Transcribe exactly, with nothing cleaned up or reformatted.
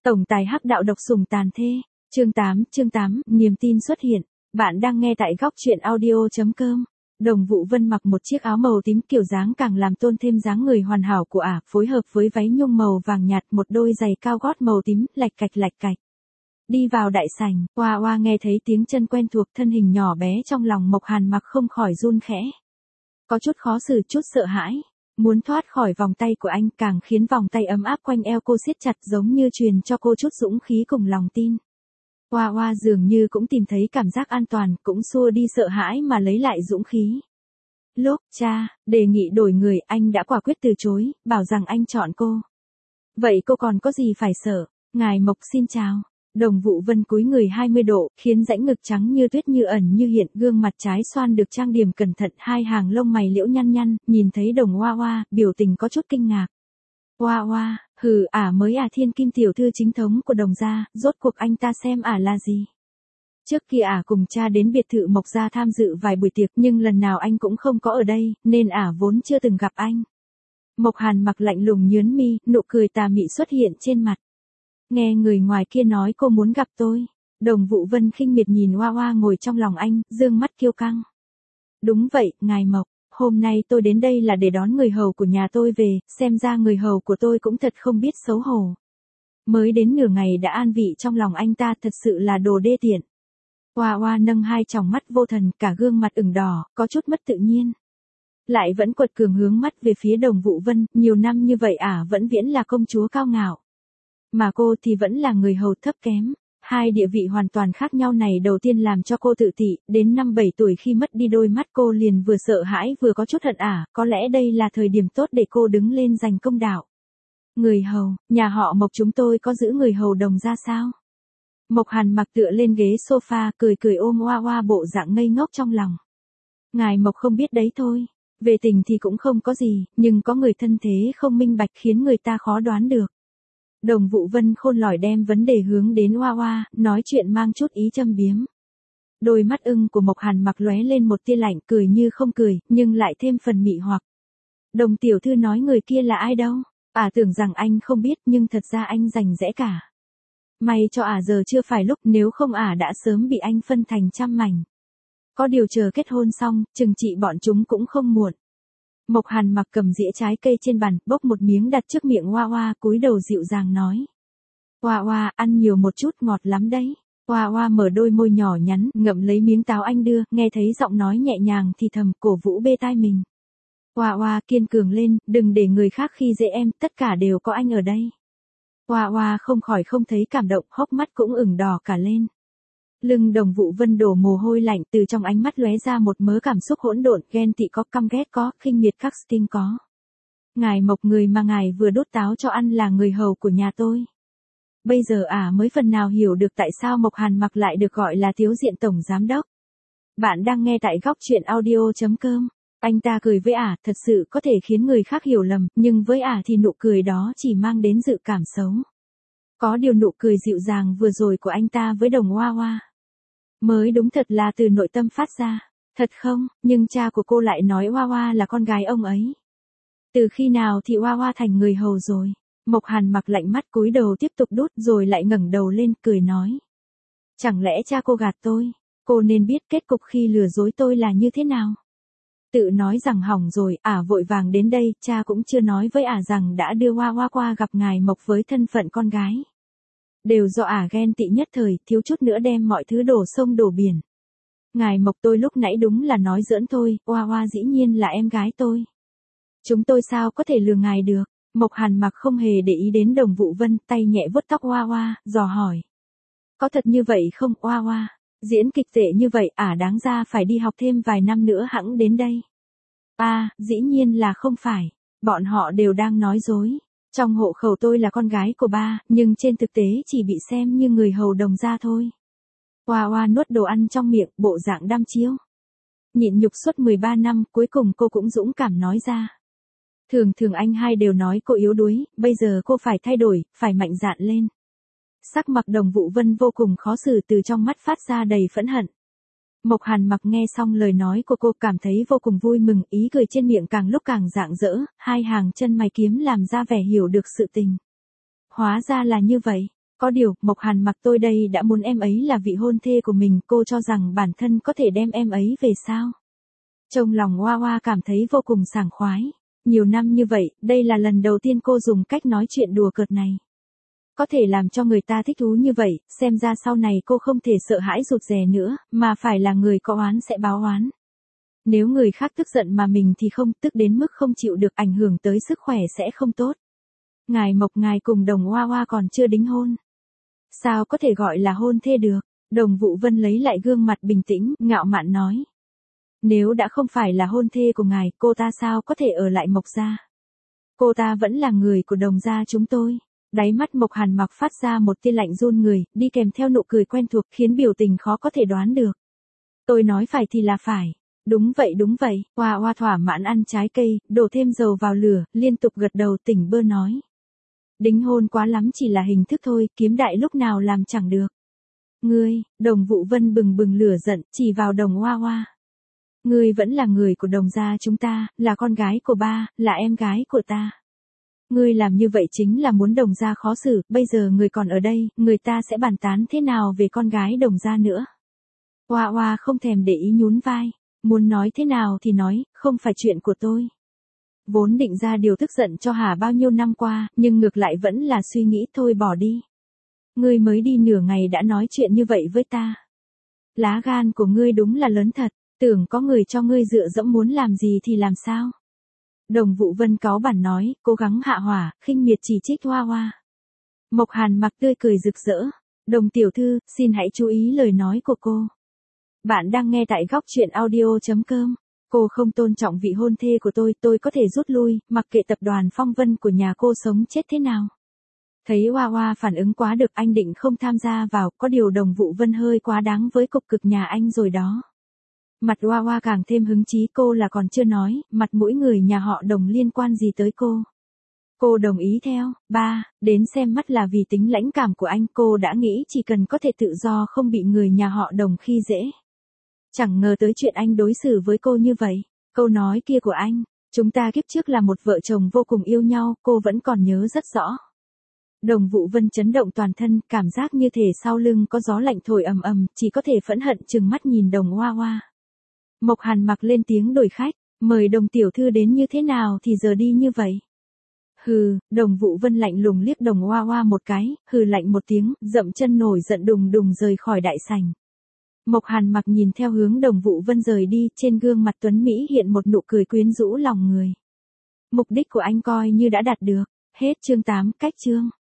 Tổng tài hắc đạo độc sủng tàn thê. Chương tám, chương tám, niềm tin xuất hiện. Bạn đang nghe tại góc truyện audio chấm com. Đồng Vũ Vân mặc một chiếc áo màu tím kiểu dáng càng làm tôn thêm dáng người hoàn hảo của ả, phối hợp với váy nhung màu vàng nhạt, một đôi giày cao gót màu tím, lạch cạch lạch cạch. Đi vào đại sảnh, Oa Oa nghe thấy tiếng chân quen thuộc, thân hình nhỏ bé trong lòng Mộc Hàn mặc không khỏi run khẽ. Có chút khó xử, chút sợ hãi. Muốn thoát khỏi vòng tay của anh càng khiến vòng tay ấm áp quanh eo cô siết chặt, giống như truyền cho cô chút dũng khí cùng lòng tin. Oa Oa dường như cũng tìm thấy cảm giác an toàn, cũng xua đi sợ hãi mà lấy lại dũng khí. Lúc cha đề nghị đổi người, anh đã quả quyết từ chối, bảo rằng anh chọn cô. Vậy cô còn có gì phải sợ? Ngài Mộc xin chào. Đồng Vũ Vân cúi người hai mươi độ, khiến rãnh ngực trắng như tuyết như ẩn như hiện, gương mặt trái xoan được trang điểm cẩn thận, hai hàng lông mày liễu nhăn nhăn, nhìn thấy Đồng Oa Oa, biểu tình có chút kinh ngạc. Oa Oa, hừ, ả mới à thiên kim tiểu thư chính thống của Đồng gia, rốt cuộc anh ta xem ả là gì? Trước kia ả cùng cha đến biệt thự Mộc gia tham dự vài buổi tiệc, nhưng lần nào anh cũng không có ở đây, nên ả vốn chưa từng gặp anh. Mộc Hàn mặc lạnh lùng nhướng mi, nụ cười tà mị xuất hiện trên mặt. Nghe người ngoài kia nói cô muốn gặp tôi. Đồng Vũ Vân khinh miệt nhìn Oa Oa ngồi trong lòng anh, dương mắt kiêu căng. Đúng vậy, ngài Mộc, hôm nay tôi đến đây là để đón người hầu của nhà tôi về, xem ra người hầu của tôi cũng thật không biết xấu hổ. Mới đến nửa ngày đã an vị trong lòng anh ta, thật sự là đồ đê tiện. Oa Oa nâng hai tròng mắt vô thần, cả gương mặt ửng đỏ, có chút mất tự nhiên. Lại vẫn quật cường hướng mắt về phía Đồng Vũ Vân, nhiều năm như vậy ả vẫn viễn là công chúa cao ngạo. Mà cô thì vẫn là người hầu thấp kém. Hai địa vị hoàn toàn khác nhau này đầu tiên làm cho cô tự tị, đến năm bảy tuổi khi mất đi đôi mắt cô liền vừa sợ hãi vừa có chút hận ả, có lẽ đây là thời điểm tốt để cô đứng lên giành công đạo. Người hầu, nhà họ Mộc chúng tôi có giữ người hầu Đồng ra sao? Mộc Hàn mặc tựa lên ghế sofa, cười cười ôm Oa Oa bộ dạng ngây ngốc trong lòng. Ngài Mộc không biết đấy thôi, về tình thì cũng không có gì, nhưng có người thân thế không minh bạch khiến người ta khó đoán được. Đồng Vũ Vân khôn lỏi đem vấn đề hướng đến Oa Oa, nói chuyện mang chút ý châm biếm. Đôi mắt ưng của Mộc Hàn mặc lóe lên một tia lạnh, cười như không cười, nhưng lại thêm phần mị hoặc. Đồng tiểu thư nói người kia là ai đâu? Ả tưởng rằng anh không biết, nhưng thật ra anh rành rẽ cả. May cho ả giờ chưa phải lúc, nếu không ả đã sớm bị anh phân thành trăm mảnh. Có điều chờ kết hôn xong, chừng trị bọn chúng cũng không muộn. Mộc Hàn mặc cầm dĩa trái cây trên bàn, bốc một miếng đặt trước miệng Oa Oa, cúi đầu dịu dàng nói. Oa Oa, ăn nhiều một chút, ngọt lắm đấy. Oa Oa mở đôi môi nhỏ nhắn, ngậm lấy miếng táo anh đưa, nghe thấy giọng nói nhẹ nhàng thì thầm, cổ vũ bê tai mình. Oa Oa kiên cường lên, đừng để người khác khi dễ em, tất cả đều có anh ở đây. Oa Oa không khỏi không thấy cảm động, hốc mắt cũng ửng đỏ cả lên. Lưng Đồng Vũ Vân đổ mồ hôi lạnh, từ trong ánh mắt lóe ra một mớ cảm xúc hỗn độn, ghen tị có, căm ghét có, khinh miệt khắc sting có. Ngài Mộc, người mà ngài vừa đốt táo cho ăn là người hầu của nhà tôi. Bây giờ ả mới phần nào hiểu được tại sao Mộc Hàn mặc lại được gọi là thiếu diện tổng giám đốc. Bạn đang nghe tại góc truyện audio chấm com. Anh ta cười với ả, thật sự có thể khiến người khác hiểu lầm, nhưng với ả thì nụ cười đó chỉ mang đến dự cảm xấu. Có điều nụ cười dịu dàng vừa rồi của anh ta với Đồng Oa Oa mới đúng thật là từ nội tâm phát ra. Thật không, nhưng cha của cô lại nói Oa Oa là con gái ông ấy. Từ khi nào thì Oa Oa thành người hầu rồi? Mộc Hàn mặc lạnh mắt cúi đầu tiếp tục đút, rồi lại ngẩng đầu lên cười nói. Chẳng lẽ cha cô gạt tôi? Cô nên biết kết cục khi lừa dối tôi là như thế nào. Tự nói rằng hỏng rồi, ả vội vàng đến đây, cha cũng chưa nói với ả rằng đã đưa Oa Oa qua gặp ngài Mộc với thân phận con gái. Đều do ả ghen tị nhất thời, thiếu chút nữa đem mọi thứ đổ sông đổ biển. Ngài Mộc, tôi lúc nãy đúng là nói giỡn thôi, Oa Oa dĩ nhiên là em gái tôi. Chúng tôi sao có thể lừa ngài được? Mộc Hàn mặc không hề để ý đến Đồng Vũ Vân, tay nhẹ vuốt tóc Oa Oa, dò hỏi. Có thật như vậy không, Oa Oa? Diễn kịch tệ như vậy, ả đáng ra phải đi học thêm vài năm nữa hẵng đến đây. À, dĩ nhiên là không phải. Bọn họ đều đang nói dối. Trong hộ khẩu tôi là con gái của ba, nhưng trên thực tế chỉ bị xem như người hầu Đồng gia thôi. Oa Oa nuốt đồ ăn trong miệng, bộ dạng đăm chiêu. Nhịn nhục suốt mười ba năm, cuối cùng cô cũng dũng cảm nói ra. Thường thường anh hai đều nói cô yếu đuối, bây giờ cô phải thay đổi, phải mạnh dạn lên. Sắc mặt Đồng Vũ Vân vô cùng khó xử, từ trong mắt phát ra đầy phẫn hận. Mộc Hàn mặc nghe xong lời nói của cô cảm thấy vô cùng vui mừng, ý cười trên miệng càng lúc càng rạng rỡ, hai hàng chân mày kiếm làm ra vẻ hiểu được sự tình. Hóa ra là như vậy, Có điều, Mộc Hàn Mặc tôi đây đã muốn em ấy là vị hôn thê của mình, cô cho rằng bản thân có thể đem em ấy về sao? Trong lòng Hoa Hoa cảm thấy vô cùng sảng khoái. Nhiều năm như vậy, đây là lần đầu tiên cô dùng cách nói chuyện đùa cợt này. Có thể làm cho người ta thích thú như vậy, xem ra sau này cô không thể sợ hãi rụt rè nữa, mà phải là người có oán sẽ báo oán. Nếu người khác tức giận mà mình thì không, tức đến mức không chịu được, ảnh hưởng tới sức khỏe sẽ không tốt. Ngài Mộc ngài cùng Đồng Hoa Hoa còn chưa đính hôn. Sao có thể gọi là hôn thê được? Đồng Vũ Vân lấy lại gương mặt bình tĩnh, ngạo mạn nói. Nếu đã không phải là hôn thê của ngài, cô ta sao có thể ở lại Mộc gia? Cô ta vẫn là người của Đồng gia chúng tôi. Đáy mắt Mộc Hàn Mặc phát ra một tia lạnh run người, đi kèm theo nụ cười quen thuộc khiến biểu tình khó có thể đoán được. Tôi nói phải thì là phải. Đúng vậy đúng vậy, Hoa Hoa thỏa mãn ăn trái cây, đổ thêm dầu vào lửa, liên tục gật đầu tỉnh bơ nói. Đính hôn quá lắm chỉ là hình thức thôi, kiếm đại lúc nào làm chẳng được. Ngươi, Đồng Vũ Vân bừng bừng lửa giận, chỉ vào Đồng Hoa Hoa. Ngươi vẫn là người của Đồng gia chúng ta, là con gái của ba, là em gái của ta. Ngươi làm như vậy chính là muốn Đồng gia khó xử, bây giờ người còn ở đây, người ta sẽ bàn tán thế nào về con gái Đồng gia nữa. Hoa Hoa không thèm để ý nhún vai, muốn nói thế nào thì nói, không phải chuyện của tôi. Vốn định ra điều tức giận cho Hà bao nhiêu năm qua, nhưng ngược lại vẫn là suy nghĩ thôi bỏ đi. Ngươi mới đi nửa ngày đã nói chuyện như vậy với ta. Lá gan của ngươi đúng là lớn thật, tưởng có người cho ngươi dựa dẫm muốn làm gì thì làm sao. Đồng Vũ Vân cáu bản nói, cố gắng hạ hỏa, khinh miệt chỉ trích Hoa Hoa. Mộc Hàn Mặc tươi cười rực rỡ. Đồng tiểu thư, xin hãy chú ý lời nói của cô. Bạn đang nghe tại góc truyện audio chấm com. Cô không tôn trọng vị hôn thê của tôi, tôi có thể rút lui, mặc kệ tập đoàn Phong Vân của nhà cô sống chết thế nào. Thấy Hoa Hoa phản ứng quá được, anh định không tham gia vào, có điều Đồng Vũ Vân hơi quá đáng với cục cực nhà anh rồi đó. Mặt Hoa Hoa càng thêm hứng chí, cô là còn chưa nói, mặt mũi người nhà họ Đồng liên quan gì tới cô. Cô đồng ý theo, ba, đến xem mắt là vì tính lãnh cảm của anh, cô đã nghĩ chỉ cần có thể tự do không bị người nhà họ Đồng khi dễ. Chẳng ngờ tới chuyện anh đối xử với cô như vậy. Câu nói kia của anh, chúng ta kiếp trước là một vợ chồng vô cùng yêu nhau, cô vẫn còn nhớ rất rõ. Đồng Vũ Vân chấn động toàn thân, cảm giác như thể sau lưng có gió lạnh thổi ầm ầm, chỉ có thể phẫn hận trừng mắt nhìn Đồng Hoa Hoa. Mộc Hàn Mặc lên tiếng đổi khách, mời Đồng tiểu thư đến như thế nào thì giờ đi như vậy. Hừ, Đồng Vũ Vân lạnh lùng liếc Đồng Hoa Hoa một cái, hừ lạnh một tiếng, dậm chân nổi giận đùng đùng rời khỏi đại sảnh. Mộc Hàn Mặc nhìn theo hướng Đồng Vũ Vân rời đi, trên gương mặt tuấn Mỹ hiện một nụ cười quyến rũ lòng người. Mục đích của anh coi như đã đạt được. Hết chương tám, cách chương.